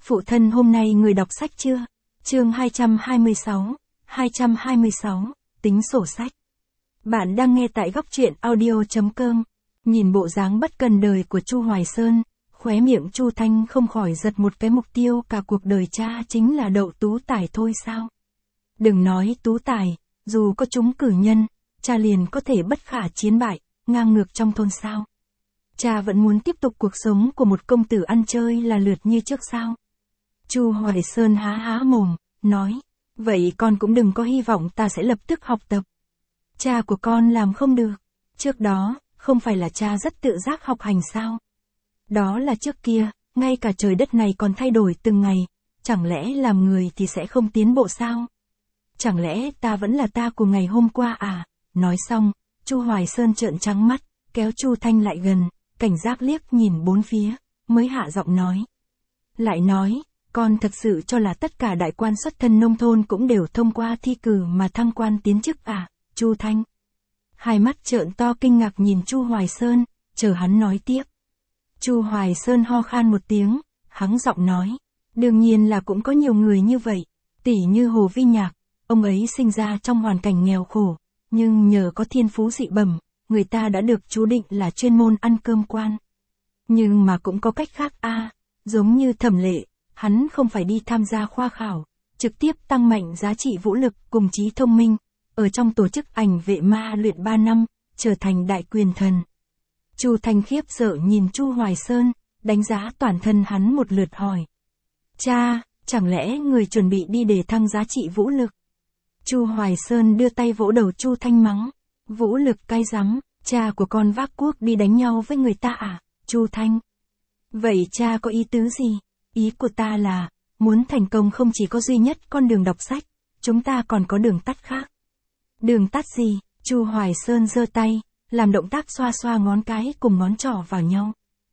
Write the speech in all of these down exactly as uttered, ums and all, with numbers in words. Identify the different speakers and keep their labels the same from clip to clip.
Speaker 1: Phụ thân hôm nay người đọc sách chưa? Chương hai trăm hai mươi sáu, hai trăm hai mươi sáu, tính sổ sách. Bạn đang nghe tại góc truyện audio chấm com. Nhìn bộ dáng bất cần đời của Chu Hoài Sơn, khóe miệng Chu Thanh không khỏi giật một cái. Mục tiêu cả cuộc đời cha chính là đậu tú tài thôi sao? Đừng nói tú tài, dù có trúng cử nhân, cha liền có thể bất khả chiến bại, ngang ngược trong thôn sao? Cha vẫn muốn tiếp tục cuộc sống của một công tử ăn chơi là lượt như trước sao? Chu Hoài Sơn há há mồm, nói, vậy con cũng đừng có hy vọng ta sẽ lập tức học tập. Cha của con làm không được. Trước đó, không phải là cha rất tự giác học hành sao? Đó là trước kia, ngay cả trời đất này còn thay đổi từng ngày, chẳng lẽ làm người thì sẽ không tiến bộ sao? Chẳng lẽ ta vẫn là ta của ngày hôm qua à? Nói xong, Chu Hoài Sơn trợn trắng mắt, kéo Chu Thanh lại gần, cảnh giác liếc nhìn bốn phía, mới hạ giọng nói. Lại nói, con thật sự cho là tất cả đại quan xuất thân nông thôn cũng đều thông qua thi cử mà thăng quan tiến chức à? Chu Thanh. Hai mắt trợn to kinh ngạc nhìn Chu Hoài Sơn, chờ hắn nói tiếp. Chu Hoài Sơn ho khan một tiếng, hắng giọng nói. Đương nhiên là cũng có nhiều người như vậy, tỉ như Hồ Vi Nhạc, ông ấy sinh ra trong hoàn cảnh nghèo khổ, nhưng nhờ có thiên phú dị bẩm, người ta đã được chú định là chuyên môn ăn cơm quan. Nhưng mà cũng có cách khác a, à, giống như Thẩm Lệ, hắn không phải đi tham gia khoa khảo, trực tiếp tăng mạnh giá trị vũ lực cùng trí thông minh, ở trong tổ chức ảnh vệ ma luyện ba năm, trở thành đại quyền thần. Chu Thanh khiếp sợ nhìn Chu Hoài Sơn, đánh giá toàn thân hắn một lượt hỏi. Cha, chẳng lẽ người chuẩn bị đi để thăng giá trị vũ lực? Chu Hoài Sơn đưa tay vỗ đầu Chu Thanh mắng. Vũ lực cay rắm, cha của con vác cuốc đi đánh nhau với người ta à? Chu Thanh. Vậy cha có ý tứ gì? Ý của ta là, muốn thành công không chỉ có duy nhất con đường đọc sách, chúng ta còn có đường tắt khác. Đường tắt gì? Chu Hoài Sơn giơ tay, làm động tác xoa xoa ngón cái cùng ngón trỏ vào nhau.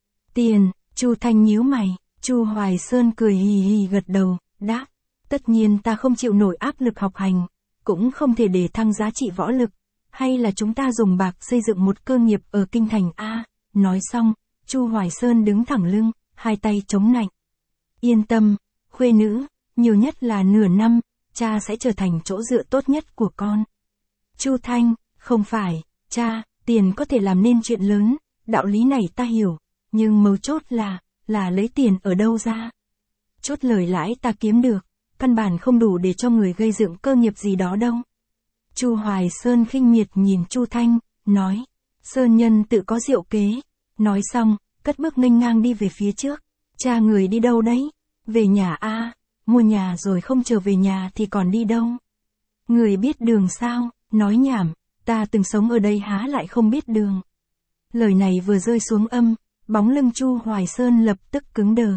Speaker 1: Tiền. Chu Thanh nhíu mày. Chu Hoài Sơn cười hì hì gật đầu, đáp. Tất nhiên ta không chịu nổi áp lực học hành, cũng không thể để thăng giá trị võ lực, hay là chúng ta dùng bạc xây dựng một cơ nghiệp ở kinh thành a? Nói xong, Chu Hoài Sơn đứng thẳng lưng, hai tay chống nạnh. Yên tâm, khuê nữ, nhiều nhất là nửa năm, cha sẽ trở thành chỗ dựa tốt nhất của con. Chu Thanh, không phải, cha, tiền có thể làm nên chuyện lớn, đạo lý này ta hiểu, nhưng mấu chốt là, là lấy tiền ở đâu ra? Chốt lời lãi ta kiếm được, căn bản không đủ để cho người gây dựng cơ nghiệp gì đó đâu. Chu Hoài Sơn khinh miệt nhìn Chu Thanh, nói, Sơn nhân tự có diệu kế. Nói xong, cất bước nghênh ngang đi về phía trước. Cha người đi đâu đấy? Về nhà a, à, mua nhà rồi không trở về nhà thì còn đi đâu? Người biết đường sao? Nói nhảm, ta từng sống ở đây há lại không biết đường. Lời này vừa rơi xuống âm, bóng lưng Chu Hoài Sơn lập tức cứng đờ.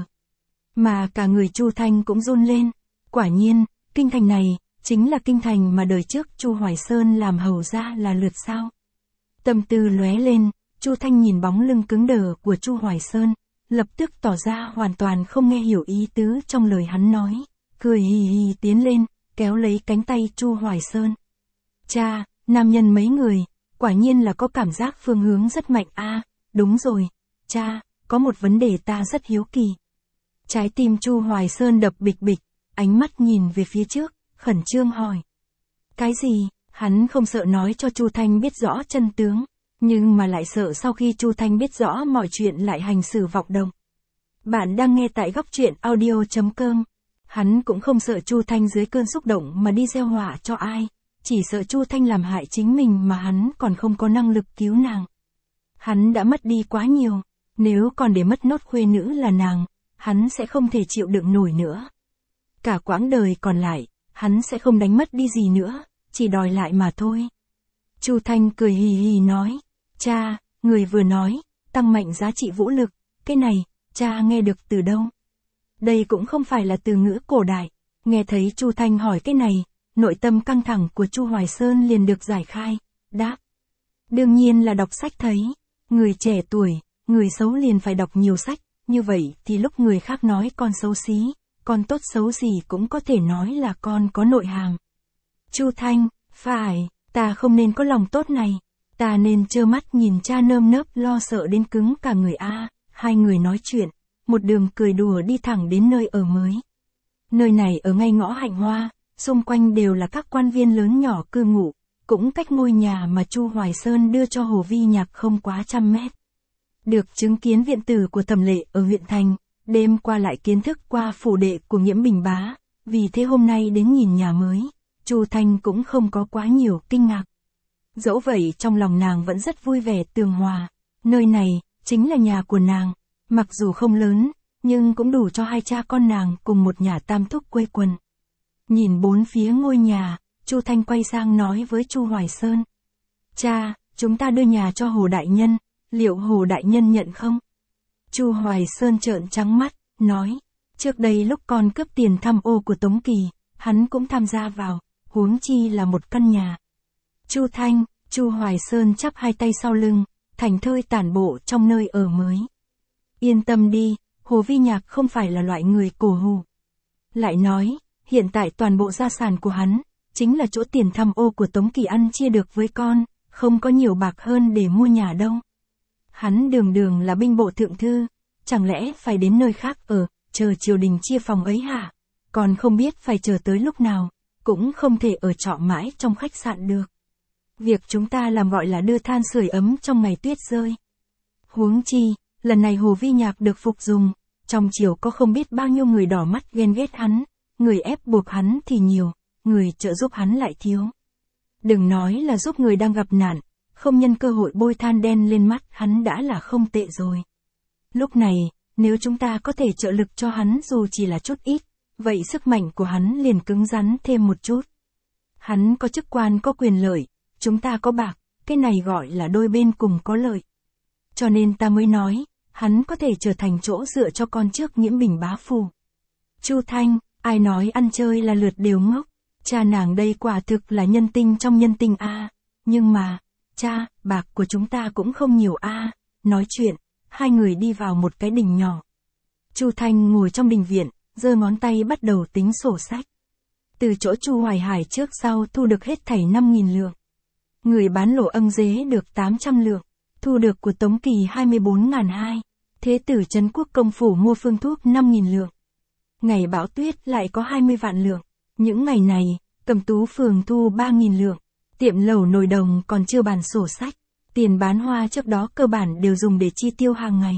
Speaker 1: Mà cả người Chu Thanh cũng run lên. Quả nhiên, kinh thành này, chính là kinh thành mà đời trước Chu Hoài Sơn làm hầu ra là lượt sao. Tâm tư lóe lên, Chu Thanh nhìn bóng lưng cứng đờ của Chu Hoài Sơn, lập tức tỏ ra hoàn toàn không nghe hiểu ý tứ trong lời hắn nói, cười hì hì tiến lên, kéo lấy cánh tay Chu Hoài Sơn. Cha, nam nhân mấy người, quả nhiên là có cảm giác phương hướng rất mạnh a. À, đúng rồi, cha, có một vấn đề ta rất hiếu kỳ. Trái tim Chu Hoài Sơn đập bịch bịch, ánh mắt nhìn về phía trước, khẩn trương hỏi. Cái gì? Hắn không sợ nói cho Chu Thanh biết rõ chân tướng, nhưng mà lại sợ sau khi Chu Thanh biết rõ mọi chuyện lại hành xử vọng động. Bạn đang nghe tại góc truyện audio chấm com. Hắn cũng không sợ Chu Thanh dưới cơn xúc động mà đi gieo họa cho ai, chỉ sợ Chu Thanh làm hại chính mình mà hắn còn không có năng lực cứu nàng. Hắn đã mất đi quá nhiều, nếu còn để mất nốt khuê nữ là nàng, hắn sẽ không thể chịu đựng nổi nữa. Cả quãng đời còn lại, hắn sẽ không đánh mất đi gì nữa, chỉ đòi lại mà thôi. Chu Thanh cười hì hì nói, cha, người vừa nói, tăng mạnh giá trị vũ lực, cái này, cha nghe được từ đâu? Đây cũng không phải là từ ngữ cổ đại. Nghe thấy Chu Thanh hỏi cái này, nội tâm căng thẳng của Chu Hoài Sơn liền được giải khai, đáp. Đương nhiên là đọc sách thấy, người trẻ tuổi, người xấu liền phải đọc nhiều sách, như vậy thì lúc người khác nói con xấu xí, con tốt xấu gì cũng có thể nói là con có nội hàm. Chu Thanh, phải, ta không nên có lòng tốt này, ta nên trơ mắt nhìn cha nơm nớp lo sợ đến cứng cả người a. Hai người nói chuyện, một đường cười đùa đi thẳng đến nơi ở mới. Nơi này ở ngay ngõ Hạnh Hoa, xung quanh đều là các quan viên lớn nhỏ cư ngụ, cũng cách ngôi nhà mà Chu Hoài Sơn đưa cho Hồ Vi Nhạc không quá trăm mét. Được chứng kiến viện tử của Thẩm Lệ ở huyện thành, đêm qua lại kiến thức qua phủ đệ của Nghiễm Bình Bá, vì thế hôm nay đến nhìn nhà mới, Chu Thanh cũng không có quá nhiều kinh ngạc. Dẫu vậy trong lòng nàng vẫn rất vui vẻ tường hòa, nơi này chính là nhà của nàng, mặc dù không lớn, nhưng cũng đủ cho hai cha con nàng cùng một nhà tam thúc quây quần. Nhìn bốn phía ngôi nhà, Chu Thanh quay sang nói với Chu Hoài Sơn: "Cha, chúng ta đưa nhà cho Hồ đại nhân, liệu Hồ đại nhân nhận không?" Chu Hoài Sơn trợn trắng mắt, nói: "Trước đây lúc con cướp tiền tham ô của Tống Kỳ, hắn cũng tham gia vào, huống chi là một căn nhà." Chu Thanh, Chu Hoài Sơn chắp hai tay sau lưng, thành thơi tản bộ trong nơi ở mới. "Yên tâm đi, Hồ Vi Nhạc không phải là loại người cổ hủ." Lại nói, hiện tại toàn bộ gia sản của hắn, chính là chỗ tiền tham ô của Tống Kỳ ăn chia được với con, không có nhiều bạc hơn để mua nhà đâu. Hắn đường đường là binh bộ thượng thư, chẳng lẽ phải đến nơi khác ở, chờ triều đình chia phòng ấy hả? Còn không biết phải chờ tới lúc nào, cũng không thể ở trọ mãi trong khách sạn được. Việc chúng ta làm gọi là đưa than sưởi ấm trong ngày tuyết rơi. Huống chi, lần này Hồ Vi Nhạc được phục dùng, trong triều có không biết bao nhiêu người đỏ mắt ghen ghét hắn, người ép buộc hắn thì nhiều, người trợ giúp hắn lại thiếu. Đừng nói là giúp người đang gặp nạn, không nhân cơ hội bôi than đen lên mắt hắn đã là không tệ rồi. Lúc này, nếu chúng ta có thể trợ lực cho hắn dù chỉ là chút ít, vậy sức mạnh của hắn liền cứng rắn thêm một chút. Hắn có chức quan có quyền lợi, chúng ta có bạc, cái này gọi là đôi bên cùng có lợi. Cho nên ta mới nói, hắn có thể trở thành chỗ dựa cho con trước Nghiễm Bình Bá phủ. Chu Thanh, ai nói ăn chơi là lượt đều ngốc, cha nàng đây quả thực là nhân tinh trong nhân tinh a. Nhưng mà, cha, bạc của chúng ta cũng không nhiều a. Nói chuyện, hai người đi vào một cái đình nhỏ. Chu Thanh ngồi trong đình viện, giơ ngón tay bắt đầu tính sổ sách. Từ chỗ Chu Hoài Hải trước sau thu được hết thảy năm nghìn lượng. Người bán lỗ âng dế được tám trăm lượng, thu được của Tống Kỳ hai mươi bốn nghìn hai, thế tử Trấn Quốc công phủ mua phương thuốc năm nghìn lượng. Ngày bão tuyết lại có hai mươi vạn lượng. Những ngày này, Cẩm Tú phường thu ba nghìn lượng, tiệm lẩu nồi đồng còn chưa bàn sổ sách, tiền bán hoa trước đó cơ bản đều dùng để chi tiêu hàng ngày.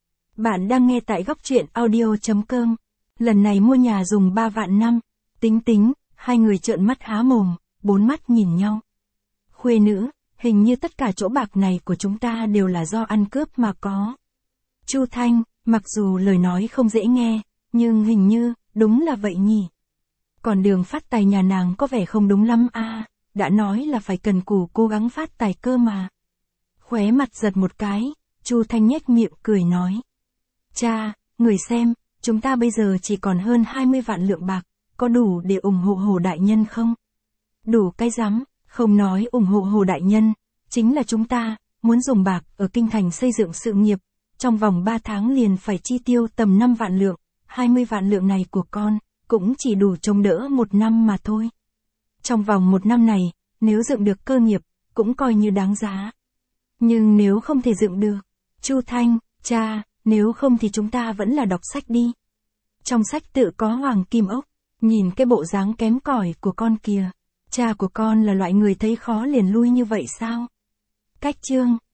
Speaker 1: Bạn đang nghe tại góc truyện audio chấm com. Lần này mua nhà dùng ba vạn năm, tính tính, hai người trợn mắt há mồm, bốn mắt nhìn nhau. Khuê nữ, hình như tất cả chỗ bạc này của chúng ta đều là do ăn cướp mà có. Chu Thanh, mặc dù lời nói không dễ nghe, nhưng hình như, đúng là vậy nhỉ. Còn đường phát tài nhà nàng có vẻ không đúng lắm a, đã nói là phải cần cù cố gắng phát tài cơ mà. Khóe mặt giật một cái, Chu Thanh nhếch miệng cười nói: "Cha, người xem, chúng ta bây giờ chỉ còn hơn hai mươi vạn lượng bạc, có đủ để ủng hộ Hồ đại nhân không?" "Đủ cái rắm, không nói ủng hộ Hồ đại nhân, chính là chúng ta, muốn dùng bạc ở kinh thành xây dựng sự nghiệp, trong vòng ba tháng liền phải chi tiêu tầm năm vạn lượng, hai mươi vạn lượng này của con, cũng chỉ đủ chống đỡ một năm mà thôi. Trong vòng một năm này, nếu dựng được cơ nghiệp, cũng coi như đáng giá. Nhưng nếu không thể dựng được, Chu Thanh, cha, nếu không thì chúng ta vẫn là đọc sách đi. Trong sách tự có hoàng kim ốc, nhìn cái bộ dáng kém cỏi của con kìa, cha của con là loại người thấy khó liền lui như vậy sao?" Cách chương